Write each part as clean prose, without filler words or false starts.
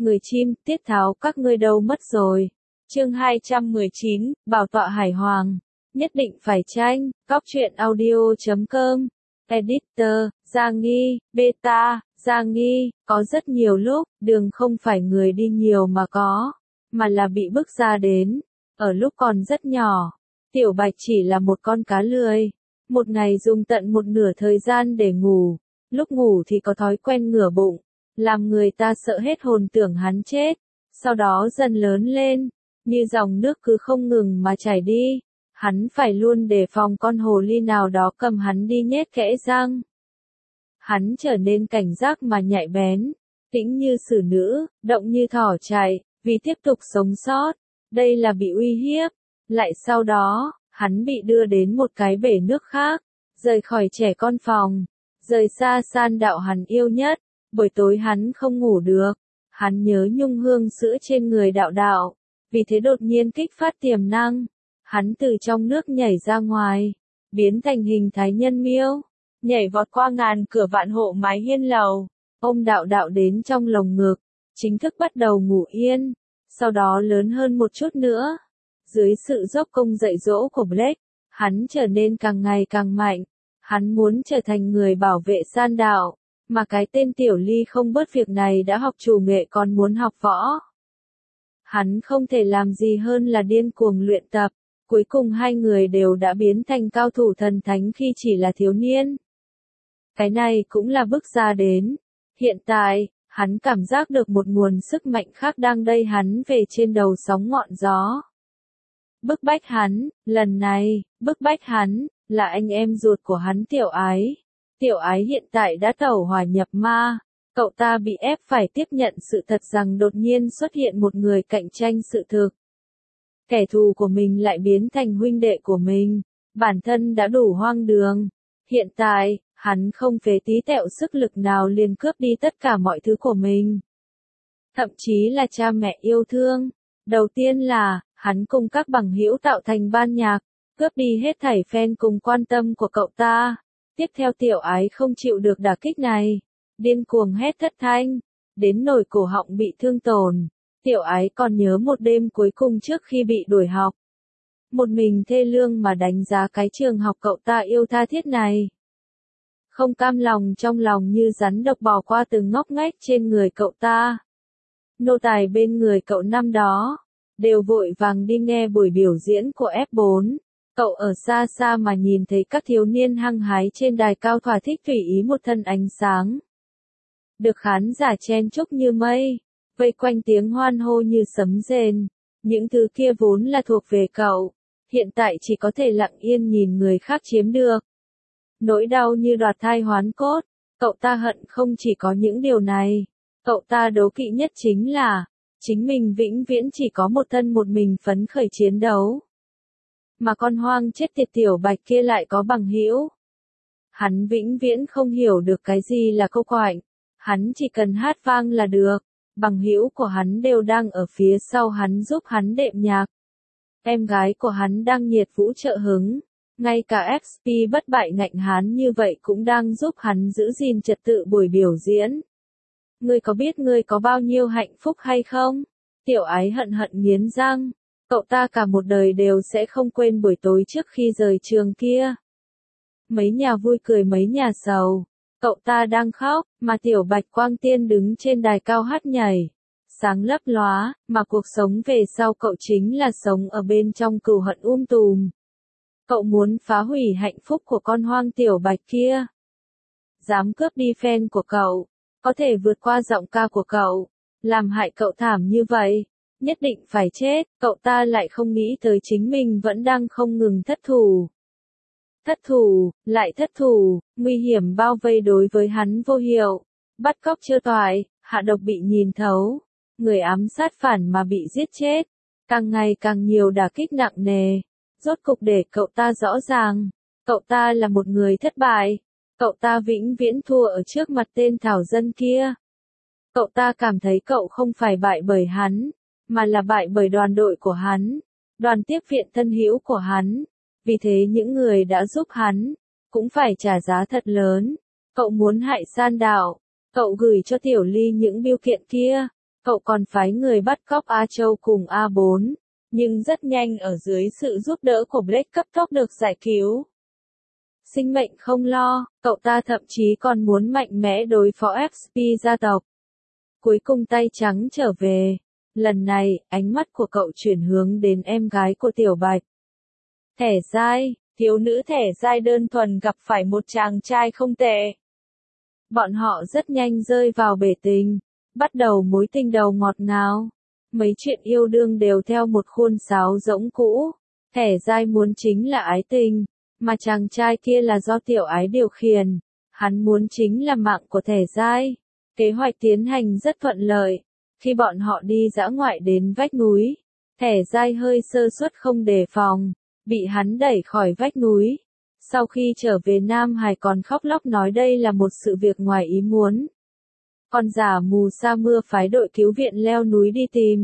người chim, tiết tháo các ngươi đâu mất rồi. Chương 219, bảo tọa Hải Hoàng. Nhất định phải tranh, Cóc truyện audio.com. Editor, Giang Nghi, Beta, Giang Nghi, có rất nhiều lúc, đường không phải người đi nhiều mà là bị bức ra đến. Ở lúc còn rất nhỏ, Tiểu Bạch chỉ là một con cá lười. Một ngày dùng tận một nửa thời gian để ngủ, lúc ngủ thì có thói quen ngửa bụng, làm người ta sợ hết hồn tưởng hắn chết. Sau đó dần lớn lên, như dòng nước cứ không ngừng mà chảy đi, hắn phải luôn đề phòng con hồ ly nào đó cầm hắn đi nhét kẽ răng. Hắn trở nên cảnh giác mà nhạy bén, tĩnh như xử nữ, động như thỏ chạy, vì tiếp tục sống sót, đây là bị uy hiếp. Lại sau đó, hắn bị đưa đến một cái bể nước khác, rời khỏi trẻ con phòng, rời xa san đạo hắn yêu nhất. Buổi tối hắn không ngủ được, hắn nhớ nhung hương sữa trên người đạo đạo, vì thế đột nhiên kích phát tiềm năng. Hắn từ trong nước nhảy ra ngoài, biến thành hình thái nhân miêu, nhảy vọt qua ngàn cửa vạn hộ mái hiên lầu, ôm đạo đạo đến trong lồng ngực, chính thức bắt đầu ngủ yên, sau đó lớn hơn một chút nữa. Dưới sự dốc công dạy dỗ của Blake, hắn trở nên càng ngày càng mạnh, hắn muốn trở thành người bảo vệ san đạo, mà cái tên Tiểu Ly không bớt việc này đã học chủ nghệ còn muốn học võ. Hắn không thể làm gì hơn là điên cuồng luyện tập, cuối cùng hai người đều đã biến thành cao thủ thần thánh khi chỉ là thiếu niên. Cái này cũng là bước ra đến. Hiện tại, hắn cảm giác được một nguồn sức mạnh khác đang đẩy hắn về trên đầu sóng ngọn gió. Bức bách hắn, lần này, bức bách hắn, là anh em ruột của hắn Tiểu Ái. Tiểu Ái hiện tại đã tẩu hỏa nhập ma, cậu ta bị ép phải tiếp nhận sự thật rằng đột nhiên xuất hiện một người cạnh tranh sự thực. Kẻ thù của mình lại biến thành huynh đệ của mình, bản thân đã đủ hoang đường. Hiện tại, hắn không phế tí tẹo sức lực nào liền cướp đi tất cả mọi thứ của mình. Thậm chí là cha mẹ yêu thương. Đầu tiên là, hắn cùng các bằng hữu tạo thành ban nhạc, cướp đi hết thảy fan cùng quan tâm của cậu ta. Tiếp theo Tiểu Ái không chịu được đả kích này, điên cuồng hét thất thanh, đến nỗi cổ họng bị thương tổn. Tiểu Ái còn nhớ một đêm cuối cùng trước khi bị đuổi học. Một mình thê lương mà đánh giá cái trường học cậu ta yêu tha thiết này. Không cam lòng trong lòng như rắn độc bò qua từng ngóc ngách trên người cậu ta. Nô tài bên người cậu năm đó, đều vội vàng đi nghe buổi biểu diễn của F4. Cậu ở xa xa mà nhìn thấy các thiếu niên hăng hái trên đài cao thỏa thích tùy ý một thân ánh sáng. Được khán giả chen chúc như mây, vây quanh tiếng hoan hô như sấm rền. Những thứ kia vốn là thuộc về cậu, hiện tại chỉ có thể lặng yên nhìn người khác chiếm được. Nỗi đau như đoạt thai hoán cốt, cậu ta hận không chỉ có những điều này. Cậu ta đố kỵ nhất chính là, chính mình vĩnh viễn chỉ có một thân một mình phấn khởi chiến đấu. Mà con hoang chết tiệt Tiểu Bạch kia lại có bằng hữu. Hắn vĩnh viễn không hiểu được cái gì là câu quạnh, hắn chỉ cần hát vang là được, bằng hữu của hắn đều đang ở phía sau hắn giúp hắn đệm nhạc. Em gái của hắn đang nhiệt vũ trợ hứng, ngay cả XP bất bại ngạnh hán như vậy cũng đang giúp hắn giữ gìn trật tự buổi biểu diễn. Ngươi có biết ngươi có bao nhiêu hạnh phúc hay không? Tiểu Ái hận hận nghiến răng. Cậu ta cả một đời đều sẽ không quên buổi tối trước khi rời trường kia. Mấy nhà vui cười mấy nhà sầu. Cậu ta đang khóc, mà Tiểu Bạch Quang Tiên đứng trên đài cao hát nhảy. Sáng lấp lóa, mà cuộc sống về sau cậu chính là sống ở bên trong cừu hận tùm. Cậu muốn phá hủy hạnh phúc của con hoang Tiểu Bạch kia. Dám cướp đi fan của cậu, có thể vượt qua giọng ca của cậu, làm hại cậu thảm như vậy. Nhất định phải chết, cậu ta lại không nghĩ tới chính mình vẫn đang không ngừng thất thủ. Thất thủ, lại thất thủ, nguy hiểm bao vây đối với hắn vô hiệu. Bắt cóc chưa toại, hạ độc bị nhìn thấu, người ám sát phản mà bị giết chết. Càng ngày càng nhiều đả kích nặng nề. Rốt cục để cậu ta rõ ràng, cậu ta là một người thất bại. Cậu ta vĩnh viễn thua ở trước mặt tên thảo dân kia. Cậu ta cảm thấy cậu không phải bại bởi hắn, mà là bại bởi đoàn đội của hắn, đoàn tiếp viện thân hữu của hắn. Vì thế những người đã giúp hắn, cũng phải trả giá thật lớn. Cậu muốn hại san đạo, cậu gửi cho Tiểu Ly những bưu kiện kia, Cậu còn phái người bắt cóc A Châu cùng A4, nhưng rất nhanh ở dưới sự giúp đỡ của Blake cấp tốc được giải cứu. Sinh mệnh không lo, cậu ta thậm chí còn muốn mạnh mẽ đối phó XP gia tộc. Cuối cùng tay trắng trở về. Lần này, ánh mắt của cậu chuyển hướng đến em gái của Tiểu Bạch. Thẻ dai, thiếu nữ thẻ dai đơn thuần gặp phải một chàng trai không tệ. Bọn họ rất nhanh rơi vào bể tình, bắt đầu mối tình đầu ngọt ngào. Mấy chuyện yêu đương đều theo một khuôn sáo rỗng cũ. Thẻ dai muốn chính là ái tình, mà chàng trai kia là do Tiểu Ái điều khiển. Hắn muốn chính là mạng của thẻ dai. Kế hoạch tiến hành rất thuận lợi. Khi bọn họ đi dã ngoại đến vách núi, thẻ dai hơi sơ suất không đề phòng, bị hắn đẩy khỏi vách núi. Sau khi trở về Nam Hải còn khóc lóc nói đây là một sự việc ngoài ý muốn. Còn giả mù sa mưa phái đội cứu viện leo núi đi tìm.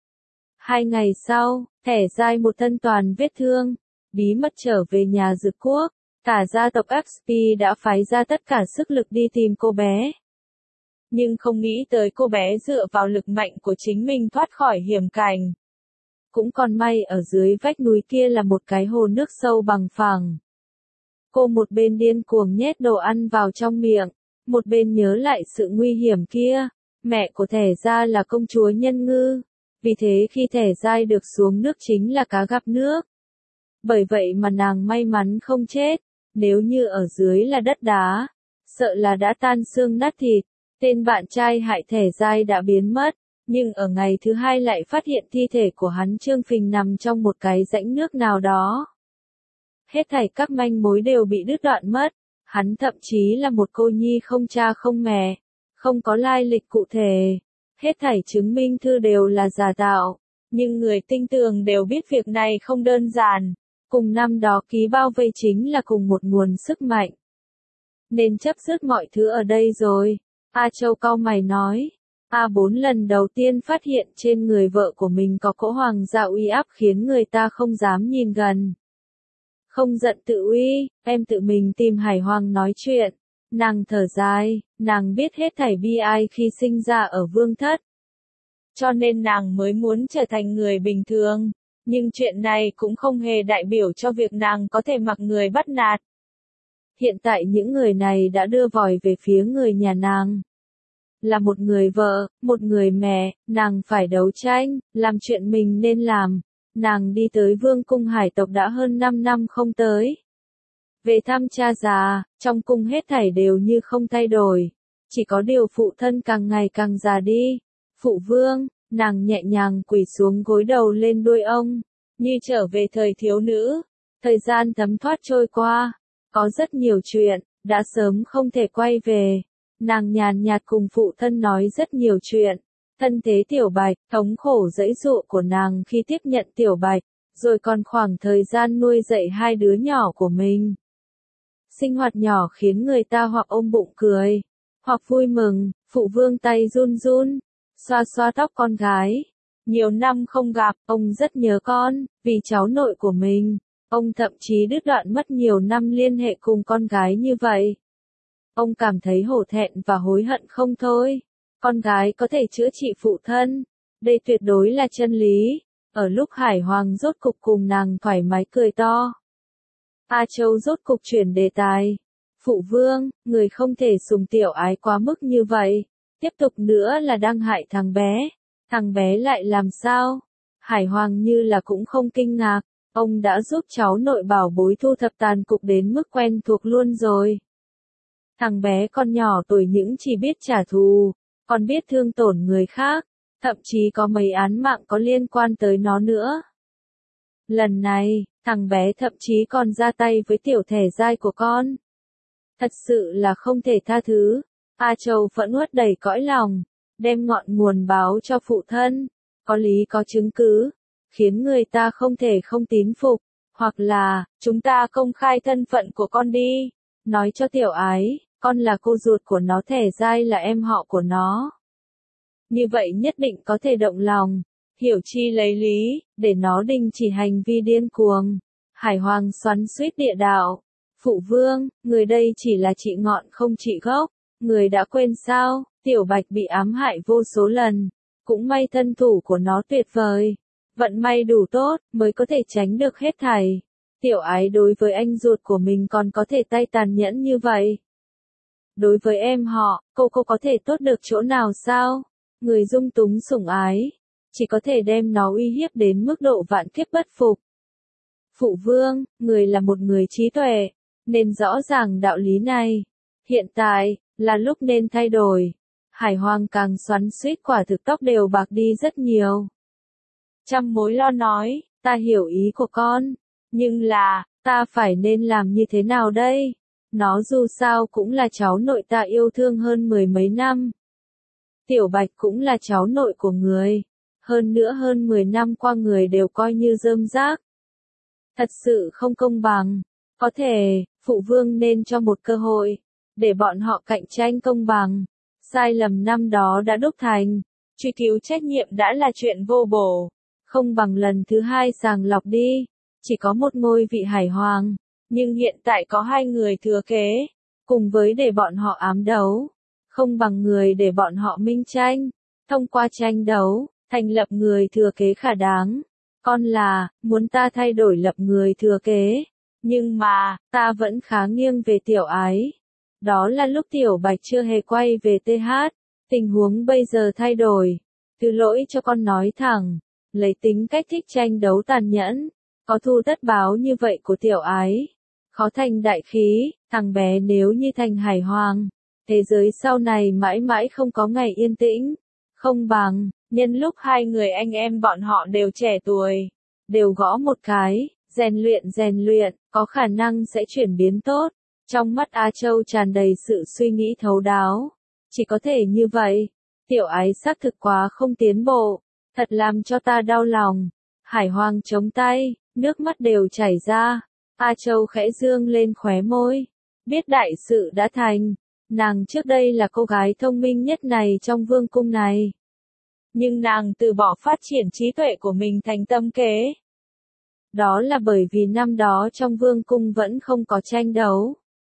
2 ngày sau, thẻ dai một thân toàn vết thương, bí mật trở về nhà Dực Quốc. Cả gia tộc XP đã phái ra tất cả sức lực đi tìm cô bé. Nhưng không nghĩ tới cô bé dựa vào lực mạnh của chính mình thoát khỏi hiểm cảnh. Cũng còn may ở dưới vách núi kia là một cái hồ nước sâu bằng phẳng. Cô một bên điên cuồng nhét đồ ăn vào trong miệng, một bên nhớ lại sự nguy hiểm kia. Mẹ của thẻ gia là công chúa Nhân Ngư, vì thế khi thẻ dai được xuống nước chính là cá gặp nước. Bởi vậy mà nàng may mắn không chết, nếu như ở dưới là đất đá, sợ là đã tan xương nát thịt. Tên bạn trai hại thẻ dai đã biến mất, nhưng ở ngày thứ 2 lại phát hiện thi thể của hắn trương phình nằm trong một cái rãnh nước nào đó. Hết thảy các manh mối đều bị đứt đoạn mất, hắn thậm chí là một cô nhi không cha không mẹ, không có lai lịch cụ thể. Hết thảy chứng minh thư đều là giả tạo, nhưng người tinh tường đều biết việc này không đơn giản. Cùng năm đó ký bao vây chính là cùng một nguồn sức mạnh. Nên chấp dứt mọi thứ ở đây rồi. A Châu cau mày nói. A4 lần đầu tiên phát hiện trên người vợ của mình có cỗ hoàng gia uy áp khiến người ta không dám nhìn gần. Không giận tự uy, em tự mình tìm Hải Hoàng nói chuyện. Nàng thở dài, nàng biết hết thảy bi ai khi sinh ra ở vương thất. Cho nên nàng mới muốn trở thành người bình thường. Nhưng chuyện này cũng không hề đại biểu cho việc nàng có thể mặc người bắt nạt. Hiện tại những người này đã đưa vòi về phía người nhà nàng. Là một người vợ, một người mẹ, nàng phải đấu tranh, làm chuyện mình nên làm. Nàng đi tới vương cung hải tộc đã hơn 5 năm không tới. Về thăm cha già, trong cung hết thảy đều như không thay đổi. Chỉ có điều phụ thân càng ngày càng già đi. Phụ vương, nàng nhẹ nhàng quỳ xuống gối đầu lên đuôi ông, như trở về thời thiếu nữ. Thời gian thấm thoát trôi qua, có rất nhiều chuyện, đã sớm không thể quay về. Nàng nhàn nhạt cùng phụ thân nói rất nhiều chuyện. Thân thế Tiểu Bạch, thống khổ giãy giụa của nàng khi tiếp nhận Tiểu Bạch, rồi còn khoảng thời gian nuôi dạy 2 đứa nhỏ của mình. Sinh hoạt nhỏ khiến người ta hoặc ôm bụng cười, hoặc vui mừng. Phụ vương tay run run, xoa xoa tóc con gái. Nhiều năm không gặp, ông rất nhớ con, vì cháu nội của mình. Ông thậm chí đứt đoạn mất nhiều năm liên hệ cùng con gái như vậy. Ông cảm thấy hổ thẹn và hối hận không thôi. Con gái có thể chữa trị phụ thân. Đây tuyệt đối là chân lý. Ở lúc Hải Hoàng rốt cục cùng nàng thoải mái cười to. A Châu rốt cục chuyển đề tài. Phụ vương, người không thể sùng Tiểu Ái quá mức như vậy. Tiếp tục nữa là đang hại thằng bé. Thằng bé lại làm sao? Hải Hoàng như là cũng không kinh ngạc. Ông đã giúp cháu nội bảo bối thu thập tàn cục đến mức quen thuộc luôn rồi. Thằng bé con nhỏ tuổi những chỉ biết trả thù, còn biết thương tổn người khác, thậm chí có mấy án mạng có liên quan tới nó nữa. Lần này, thằng bé thậm chí còn ra tay với tiểu thẻ dai của con. Thật sự là không thể tha thứ. A Châu phẫn uất đầy cõi lòng, đem ngọn nguồn báo cho phụ thân, có lý có chứng cứ, khiến người ta không thể không tín phục, hoặc là, chúng ta công khai thân phận của con đi, nói cho Tiểu Ái, con là cô ruột của nó, thẻ dai là em họ của nó. Như vậy nhất định có thể động lòng, hiểu chi lấy lý, để nó đình chỉ hành vi điên cuồng. Hải Hoàng xoắn xuýt địa đạo. Phụ vương, người đây chỉ là trị ngọn không trị gốc, người đã quên sao? Tiểu Bạch bị ám hại vô số lần, Cũng may thân thủ của nó tuyệt vời, vận may đủ tốt, mới có thể tránh được hết thảy. Tiểu ái đối với anh ruột của mình còn có thể tay tàn nhẫn như vậy. Đối với em họ, cô có thể tốt được chỗ nào sao? Người dung túng sủng ái, chỉ có thể đem nó uy hiếp đến mức độ vạn kiếp bất phục. Phụ vương, người là một người trí tuệ, nên rõ ràng đạo lý này. Hiện tại, là lúc nên thay đổi. Hải Hoàng càng xoắn xuýt quả thực tóc đều bạc đi rất nhiều. Trăm mối lo nói, ta hiểu ý của con, nhưng là, ta phải nên làm như thế nào đây? Nó dù sao cũng là cháu nội ta yêu thương hơn 10 mấy năm. Tiểu Bạch cũng là cháu nội của người. Hơn nữa hơn 10 năm qua người đều coi như rơm rác. Thật sự không công bằng. Có thể, phụ vương nên cho một cơ hội, để bọn họ cạnh tranh công bằng. Sai lầm năm đó đã đúc thành, truy cứu trách nhiệm đã là chuyện vô bổ. Không bằng lần thứ hai sàng lọc đi. Chỉ có một ngôi vị Hải Hoàng, nhưng hiện tại có hai người thừa kế, cùng với để bọn họ ám đấu. Không bằng người để bọn họ minh tranh, thông qua tranh đấu, thành lập người thừa kế khả đáng. Con là, muốn ta thay đổi lập người thừa kế, nhưng mà, ta vẫn khá nghiêng về tiểu ái. Đó là lúc tiểu Bạch chưa hề quay về TH, tình huống bây giờ thay đổi. Thứ lỗi cho con nói thẳng, lấy tính cách thích tranh đấu tàn nhẫn, có thu tất báo như vậy của tiểu ái. Khó thành đại khí, thằng bé nếu như thành Hải Hoàng, thế giới sau này mãi mãi không có ngày yên tĩnh. Không bằng, nhân lúc hai người anh em bọn họ đều trẻ tuổi, đều gõ một cái, rèn luyện, có khả năng sẽ chuyển biến tốt. Trong mắt A Châu tràn đầy sự suy nghĩ thấu đáo. Chỉ có thể như vậy. Tiểu ái xác thực quá không tiến bộ, thật làm cho ta đau lòng. Hải Hoàng chống tay, nước mắt đều chảy ra. A Châu khẽ dương lên khóe môi. Biết đại sự đã thành. Nàng trước đây là cô gái thông minh nhất này trong vương cung này. Nhưng nàng từ bỏ phát triển trí tuệ của mình thành tâm kế. Đó là bởi vì năm đó trong vương cung vẫn không có tranh đấu.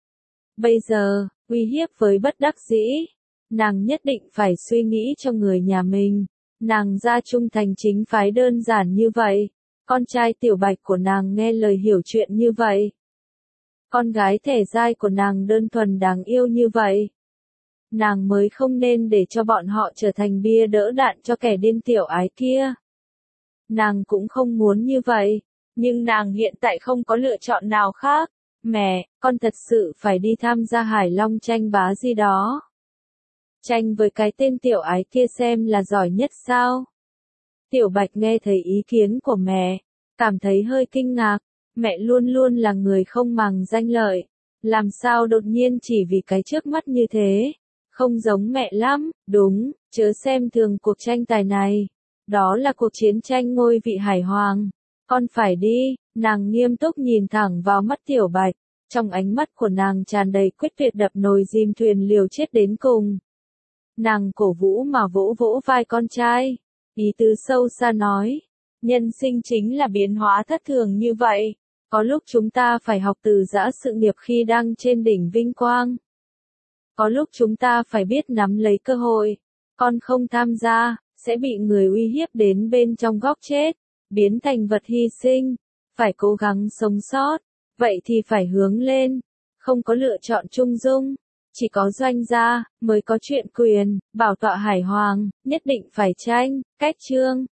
Bây giờ, uy hiếp với bất đắc dĩ, nàng nhất định phải suy nghĩ cho người nhà mình. Nàng ra trung thành chính phái đơn giản như vậy. Con trai tiểu Bạch của nàng nghe lời hiểu chuyện như vậy. Con gái thể giai của nàng đơn thuần đáng yêu như vậy. Nàng mới không nên để cho bọn họ trở thành bia đỡ đạn cho kẻ điên tiểu ái kia. Nàng cũng không muốn như vậy, nhưng nàng hiện tại không có lựa chọn nào khác. Mẹ, con thật sự phải đi tham gia Hải Long tranh bá gì đó. Tranh với cái tên tiểu ái kia xem là giỏi nhất sao? Tiểu Bạch nghe thấy ý kiến của mẹ, cảm thấy hơi kinh ngạc. Mẹ luôn luôn là người không màng danh lợi. Làm sao đột nhiên chỉ vì cái trước mắt như thế? Không giống mẹ lắm, đúng, chớ xem thường cuộc tranh tài này. Đó là cuộc chiến tranh ngôi vị Hải Hoàng. Con phải đi, nàng nghiêm túc nhìn thẳng vào mắt tiểu Bạch. Trong ánh mắt của nàng tràn đầy quyết tuyệt đập nồi chìm thuyền liều chết đến cùng. Nàng cổ vũ mà vỗ vỗ vai con trai. Ý tứ sâu xa nói. Nhân sinh chính là biến hóa thất thường như vậy. Có lúc chúng ta phải học từ giã sự nghiệp khi đang trên đỉnh vinh quang. Có lúc chúng ta phải biết nắm lấy cơ hội. Con không tham gia, sẽ bị người uy hiếp đến bên trong góc chết, biến thành vật hy sinh. Phải cố gắng sống sót, vậy thì phải hướng lên. Không có lựa chọn trung dung, chỉ có doanh gia, mới có chuyện quyền, bảo tọa Hải Hoàng, nhất định phải tranh, cách chương.